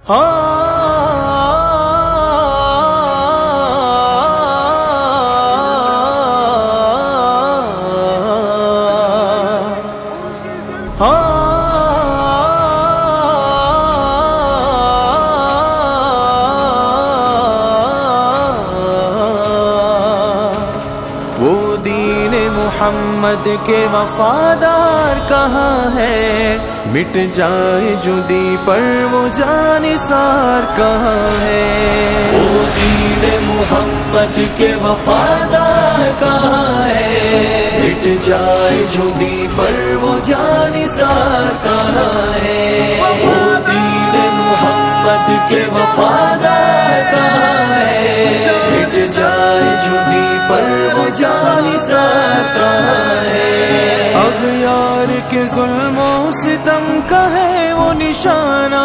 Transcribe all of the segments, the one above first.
وہ دین محمد کے وفادار کہاں ہے، مٹ جائے جو دی پر وہ جانثار کہاں ہے۔ وہ دین محمد کے وفادار کہاں ہے، مٹ جائے جو دی پر وہ جانثار کہاں ہے۔ وہ دین محمد کے وفادار کہاں ہے، مٹ جائے جو دی پر وہ جانثار کہاں ہے۔ اغیار کے ظلم و ستم کا ہے وہ نشانہ،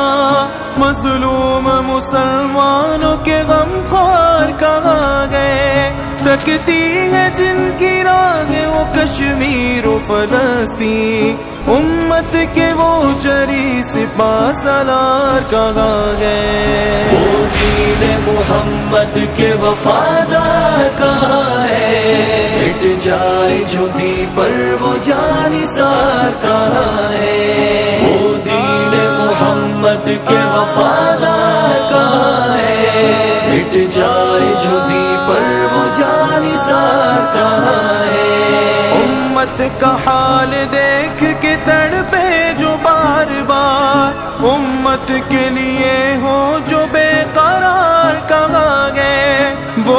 مظلوم مسلمانوں کے غم خوار کہاں گئے۔ تکتی ہے جن کی راہ وہ کشمیر و فلسطین، امت کے وہ جری سپاہ سالار کہاں گئے۔ وہ دین محمد کے وفادار کہاں ہے، مٹ جائے جو دی پر وہ جانثار کہاں ہے۔ وہ دین محمد کے وفادار کہاں ہے، مٹ جائے جو دی پر وہ جانثار کہاں ہے۔ امت کا حال دیکھ کے تڑپے جو بار بار، امت کے لیے ہو جو بے قرار کہاں گئے۔ وہ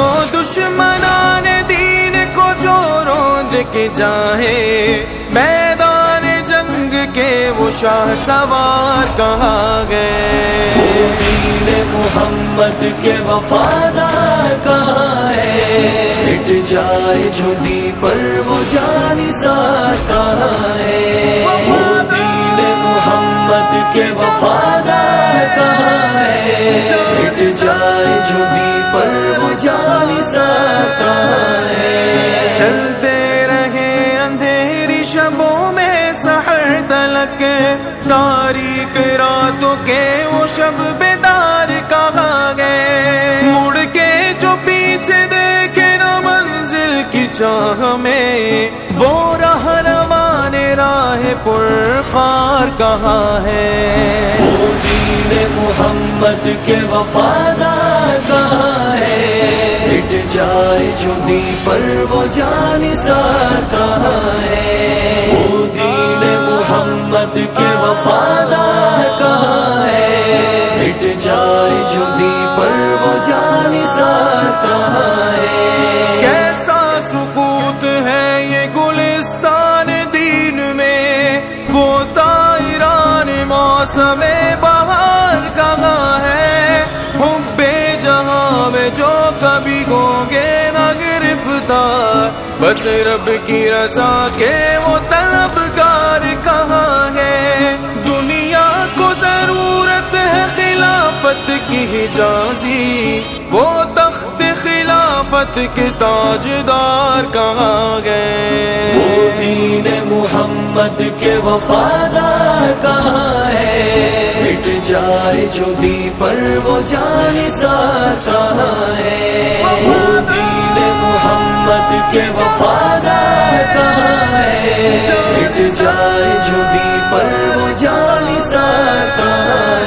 دشمنان دین کو جو روند کے جائے، میدان جنگ کے وہ شاہ سوار کہاں گئے۔ وہ دین محمد کے وفادار کہاں ہے، مٹ جائے جو دی پر وہ جانثار کہاں ہے۔ وہ دین محمد کے وفادار کہاں ہے، مٹ جائے جو دی پر وہ جانثار کہاں ہے۔ چلتے رہے اندھیری شبوں میں سحر تلک، تاریک راتوں کے وہ شب بیدار کہاں گئے۔ مڑ کے جو پیچھے دیکھے نہ منزل کی چاہ میں، وہ راہ روان راہ پرخار کہاں ہے۔ وہ دین محمد کے وفادار کہاں ہے، مٹ جائے جو دی پر وہ جانثار کہاں ہے۔ وہ دین محمد کے وفادار کہاں ہے، مٹ جائے جو دی پر وہ جانثار کہاں ہے۔ کیسا سکوت ہے یہ گلستان دین میں، وہ طائران موسم بہار کہاں ہے۔ حب جہاں میں جو کبھی ہوں گے نہ گرفتار، بس رب کی رضا کے وہ طلبگار کہاں ہے۔ دنیا کو ضرورت ہے خلافت کی حجازی، وہ تخت خلافت کے تاجدار کہاں گئے۔ وہ دین محمد کے وفادار کہاں ہے، مٹ جائے جو دی پر وہ جانثار کہاں ہے۔ وہ دین محمد کے وفادار کہاں ہے، مٹ جائے جو دی پر وہ جانثار کہاں ہے۔